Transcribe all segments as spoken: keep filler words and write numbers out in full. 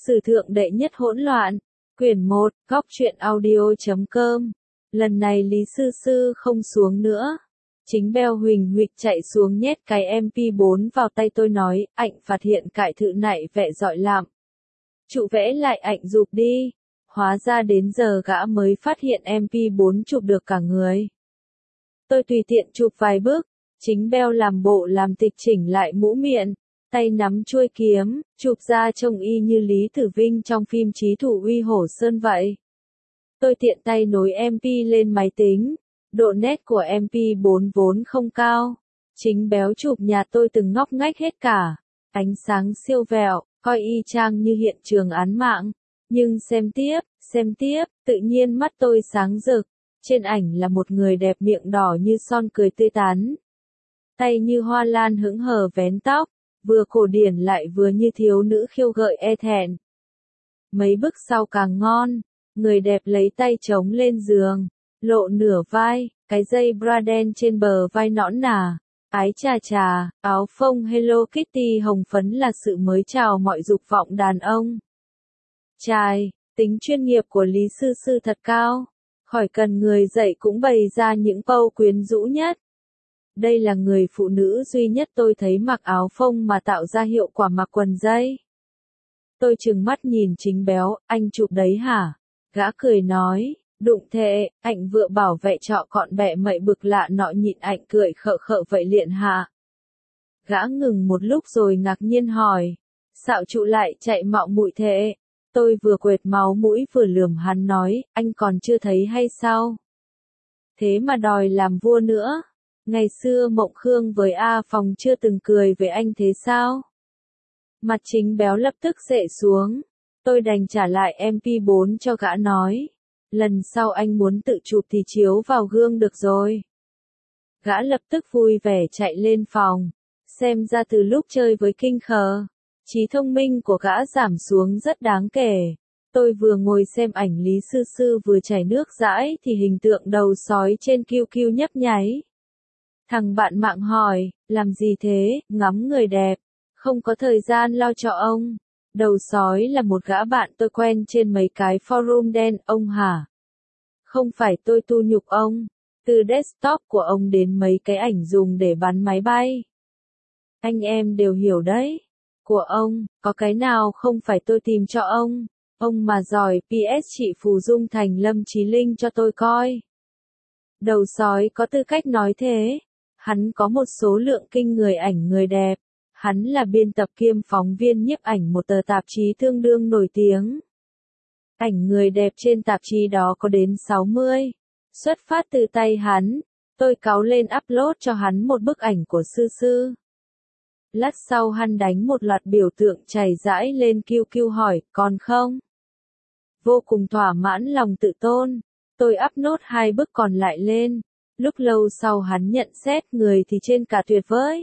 Sử thượng đệ nhất hỗn loạn. Quyển một, góc truyện audio chấm com. Lần này Lý Sư Sư không xuống nữa. Chính Beo huỳnh huỵch chạy xuống nhét cái em pê bốn vào tay tôi nói, ảnh phát hiện cải thự nại vẽ giỏi lắm. Chụ vẽ lại ảnh chụp đi. Hóa ra đến giờ gã mới phát hiện em pê bốn chụp được cả người. Tôi tùy tiện chụp vài bước, chính Beo làm bộ làm tịch chỉnh lại mũ miệng, tay nắm chuôi kiếm, chụp ra trông y như Lý Tử Vinh trong phim Chí Thủ Uy Hổ Sơn vậy. Tôi tiện tay nối em pê lên máy tính, độ nét của em pê bốn vốn không cao. Chính Béo chụp nhà tôi từng ngóc ngách hết cả, ánh sáng siêu vẹo, coi y chang như hiện trường án mạng. Nhưng xem tiếp, xem tiếp, tự nhiên mắt tôi sáng rực. Trên ảnh là một người đẹp miệng đỏ như son cười tươi tắn. Tay như hoa lan hững hờ vén tóc, vừa cổ điển lại vừa như thiếu nữ khiêu gợi e thẹn. Mấy bức sau càng ngon, người đẹp lấy tay chống lên giường, lộ nửa vai, cái dây bra đen trên bờ vai nõn nà. Ái chà chà, áo phông Hello Kitty hồng phấn là sự mới chào mọi dục vọng đàn ông. Chài, tính chuyên nghiệp của Lý Sư Sư thật cao. Khỏi cần người dạy cũng bày ra những câu quyến rũ nhất. Đây là người phụ nữ duy nhất tôi thấy mặc áo phông mà tạo ra hiệu quả mặc quần dây. Tôi trừng mắt nhìn chính Béo, anh chụp đấy hả? Gã cười nói, đụng thệ, ảnh vựa bảo vệ trọ cọn bẹ mậy bực lạ nọ nhịn ảnh cười khợ khợ vậy liền hạ. Gã ngừng một lúc rồi ngạc nhiên hỏi, xạo trụ lại chạy mạo muội thệ. Tôi vừa quệt máu mũi vừa lườm hắn nói, anh còn chưa thấy hay sao? Thế mà đòi làm vua nữa. Ngày xưa Mộng Khương với A Phòng chưa từng cười với anh thế sao? Mặt chính Béo lập tức xệ xuống. Tôi đành trả lại em pê bốn cho gã nói. Lần sau anh muốn tự chụp thì chiếu vào gương được rồi. Gã lập tức vui vẻ chạy lên phòng. Xem ra từ lúc chơi với kinh khờ, trí thông minh của gã giảm xuống rất đáng kể. Tôi vừa ngồi xem ảnh Lý Sư Sư vừa chảy nước dãi thì hình tượng đầu sói trên Q Q nhấp nháy. Thằng bạn mạng hỏi, làm gì thế, ngắm người đẹp, không có thời gian lo cho ông. Đầu sói là một gã bạn tôi quen trên mấy cái forum đen, ông hả? Không phải tôi tu nhục ông, từ desktop của ông đến mấy cái ảnh dùng để bắn máy bay. Anh em đều hiểu đấy. Của ông, có cái nào không phải tôi tìm cho ông. Ông mà giỏi pê ét chị Phù Dung Thành Lâm Chí Linh cho tôi coi. Đầu sói có tư cách nói thế. Hắn có một số lượng kinh người ảnh người đẹp. Hắn là biên tập kiêm phóng viên nhiếp ảnh một tờ tạp chí tương đương nổi tiếng. Ảnh người đẹp trên tạp chí đó có đến sáu mươi. Xuất phát từ tay hắn, tôi cáu lên upload cho hắn một bức ảnh của Sư Sư. Lát sau hắn đánh một loạt biểu tượng chảy rãi lên Q Q hỏi, còn không? Vô cùng thỏa mãn lòng tự tôn, tôi upload hai bức còn lại lên. Lúc lâu sau hắn nhận xét người thì trên cả tuyệt vời.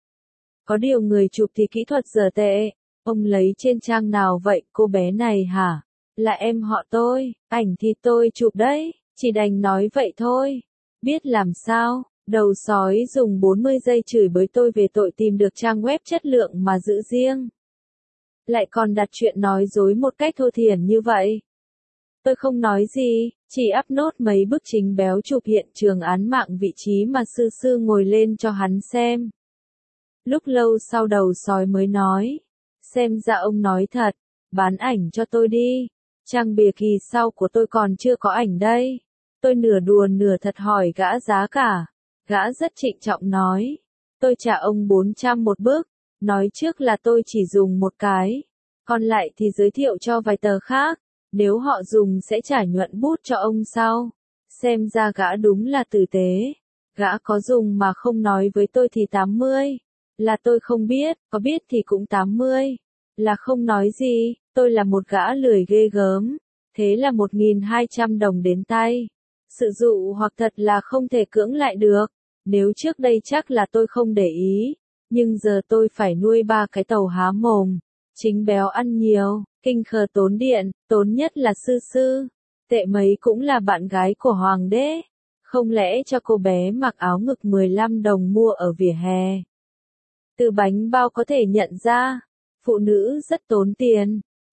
Có điều người chụp thì kỹ thuật dở tệ. Ông lấy trên trang nào vậy cô bé này hả? Là em họ tôi, ảnh thì tôi chụp đấy, chỉ đành nói vậy thôi. Biết làm sao? Đầu sói dùng bốn mươi giây chửi bới tôi về tội tìm được trang web chất lượng mà giữ riêng. Lại còn đặt chuyện nói dối một cách thô thiển như vậy. Tôi không nói gì, chỉ upload mấy bức chính Béo chụp hiện trường án mạng vị trí mà Sư Sư ngồi lên cho hắn xem. Lúc lâu sau đầu sói mới nói, xem ra ông nói thật, bán ảnh cho tôi đi. Trang bìa kỳ sau của tôi còn chưa có ảnh đây. Tôi nửa đùa nửa thật hỏi gã giá cả. Gã rất trịnh trọng nói, tôi trả ông bốn trăm một bức, nói trước là tôi chỉ dùng một cái, còn lại thì giới thiệu cho vài tờ khác, nếu họ dùng sẽ trả nhuận bút cho ông sau. Xem ra gã đúng là tử tế, gã có dùng mà không nói với tôi thì tám mươi, là tôi không biết, có biết thì cũng tám mươi, là không nói gì, tôi là một gã lười ghê gớm, thế là một nghìn hai trăm đồng đến tay. Sự dụ hoặc thật là không thể cưỡng lại được. Nếu trước đây chắc là tôi không để ý, nhưng giờ tôi phải nuôi ba cái tàu há mồm. Chính Béo ăn nhiều, kinh khờ tốn điện, tốn nhất là Sư Sư. Tệ mấy cũng là bạn gái của Hoàng đế. Không lẽ cho cô bé mặc áo ngực mười lăm đồng mua ở vỉa hè? Từ bánh bao có thể nhận ra, phụ nữ rất tốn tiền.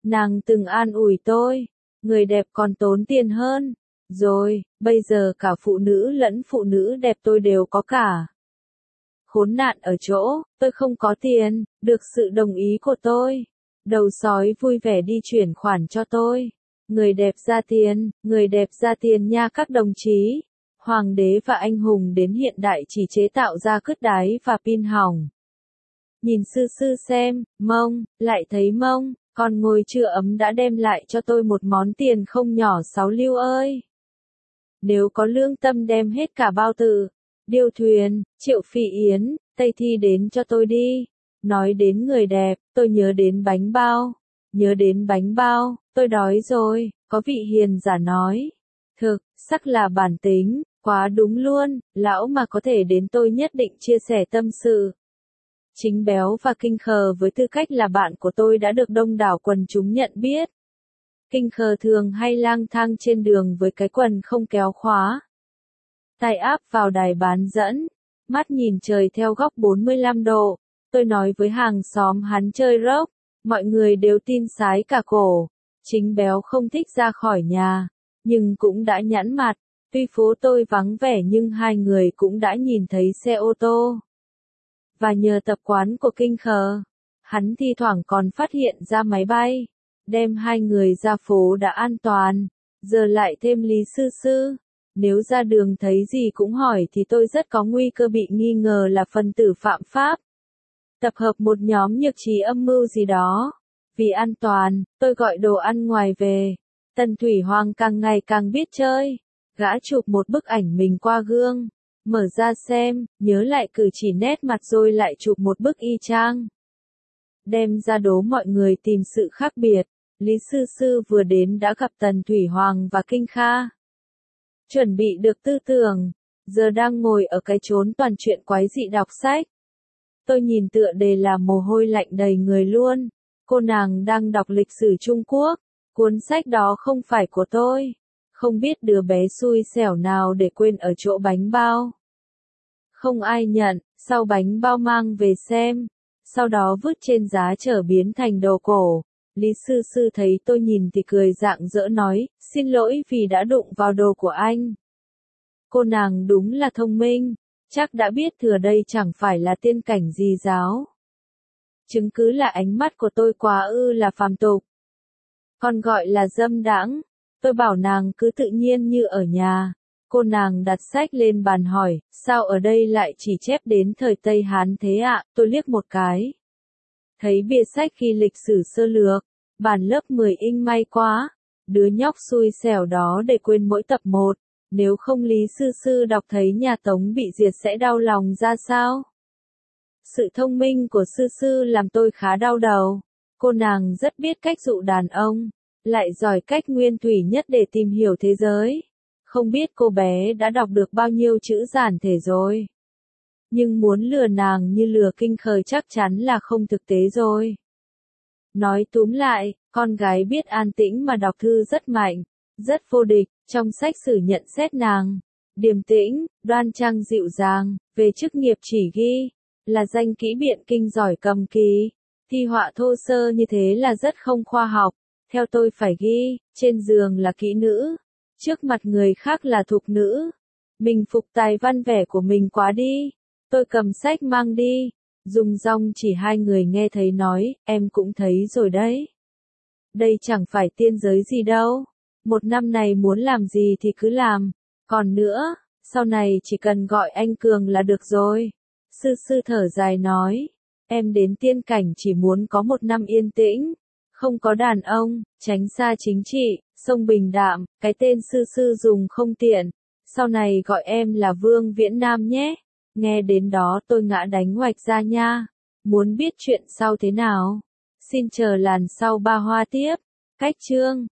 Nàng từng an ủi tôi, người đẹp còn tốn tiền hơn. Rồi, bây giờ cả phụ nữ lẫn phụ nữ đẹp tôi đều có cả. Khốn nạn ở chỗ, tôi không có tiền, được sự đồng ý của tôi. Đầu sói vui vẻ đi chuyển khoản cho tôi. Người đẹp ra tiền, người đẹp ra tiền nha các đồng chí. Hoàng đế và anh hùng đến hiện đại chỉ chế tạo ra cứt đáy và pin hỏng. Nhìn sư sư xem, mông, lại thấy mông, còn ngồi chưa ấm đã đem lại cho tôi một món tiền không nhỏ sáu lưu ơi. Nếu có lương tâm đem hết cả bao tử, điêu thuyền, Triệu Phi Yến, Tây Thi đến cho tôi đi. Nói đến người đẹp, tôi nhớ đến bánh bao. Nhớ đến bánh bao, tôi đói rồi, có vị hiền giả nói. Thực, sắc là bản tính, quá đúng luôn, lão mà có thể đến tôi nhất định chia sẻ tâm sự. Chính Béo và Kinh Khờ với tư cách là bạn của tôi đã được đông đảo quần chúng nhận biết. Kinh Khờ thường hay lang thang trên đường với cái quần không kéo khóa. Tay áp vào đài bán dẫn, mắt nhìn trời theo góc bốn mươi lăm độ. Tôi nói với hàng xóm hắn chơi rock, mọi người đều tin sái cả cổ. Chính Béo không thích ra khỏi nhà, nhưng cũng đã nhẵn mặt. Tuy phố tôi vắng vẻ nhưng hai người cũng đã nhìn thấy xe ô tô. Và nhờ tập quán của Kinh Khờ, hắn thi thoảng còn phát hiện ra máy bay, đem hai người ra phố đã an toàn. Giờ lại thêm Lý Sư Sư, nếu ra đường thấy gì cũng hỏi thì tôi rất có nguy cơ bị nghi ngờ là phần tử phạm pháp. Tập hợp một nhóm nhược trí âm mưu gì đó. Vì an toàn, tôi gọi đồ ăn ngoài về. Tần Thủy Hoàng càng ngày càng biết chơi. Gã chụp một bức ảnh mình qua gương. Mở ra xem, nhớ lại cử chỉ nét mặt rồi lại chụp một bức y chang. Đem ra đố mọi người tìm sự khác biệt. Lý Sư Sư vừa đến đã gặp Tần Thủy Hoàng và Kinh Kha. Chuẩn bị được tư tưởng. Giờ đang ngồi ở cái chốn toàn chuyện quái dị đọc sách. Tôi nhìn tựa đề là mồ hôi lạnh đầy người luôn. Cô nàng đang đọc lịch sử Trung Quốc. Cuốn sách đó không phải của tôi. Không biết đứa bé xui xẻo nào để quên ở chỗ bánh bao. Không ai nhận, sau bánh bao mang về xem. Sau đó vứt trên giá chở biến thành đồ cổ. Lý Sư Sư thấy tôi nhìn thì cười rạng rỡ nói, xin lỗi vì đã đụng vào đồ của anh. Cô nàng đúng là thông minh. Chắc đã biết thừa đây chẳng phải là tiên cảnh gì giáo. Chứng cứ là ánh mắt của tôi quá ư là phàm tục. Còn gọi là dâm đãng. Tôi bảo nàng cứ tự nhiên như ở nhà. Cô nàng đặt sách lên bàn hỏi, sao ở đây lại chỉ chép đến thời Tây Hán thế ạ? Tôi liếc một cái. Thấy bìa sách ghi lịch sử sơ lược. Bản lớp mười inch may quá. Đứa nhóc xui xẻo đó để quên mỗi tập một. Nếu không Lý Sư Sư đọc thấy nhà Tống bị diệt sẽ đau lòng ra sao? Sự thông minh của Sư Sư làm tôi khá đau đầu. Cô nàng rất biết cách dụ đàn ông, lại giỏi cách nguyên thủy nhất để tìm hiểu thế giới. Không biết cô bé đã đọc được bao nhiêu chữ giản thể rồi. Nhưng muốn lừa nàng như lừa Kinh Khờ chắc chắn là không thực tế rồi. Nói túm lại, con gái biết an tĩnh mà đọc thư rất mạnh, rất vô địch. Trong sách sử nhận xét nàng, điềm tĩnh, đoan trang dịu dàng, về chức nghiệp chỉ ghi, là danh kỹ biện kinh giỏi cầm kỳ. Thi họa thô sơ như thế là rất không khoa học. Theo tôi phải ghi, trên giường là kỹ nữ, trước mặt người khác là thục nữ. Mình phục tài văn vẻ của mình quá đi. Tôi cầm sách mang đi, dùng dong chỉ hai người nghe thấy nói, em cũng thấy rồi đấy. Đây chẳng phải tiên giới gì đâu. Một năm này muốn làm gì thì cứ làm. Còn nữa, sau này chỉ cần gọi anh Cường là được rồi. Sư Sư thở dài nói, em đến tiên cảnh chỉ muốn có một năm yên tĩnh, không có đàn ông, tránh xa chính trị, sông bình đạm, cái tên Sư Sư dùng không tiện. Sau này gọi em là Vương Viễn Nam nhé. Nghe đến đó tôi ngã đánh hoạch ra nha. Muốn biết chuyện sau thế nào? Xin chờ làn sau ba hoa tiếp. Cách chương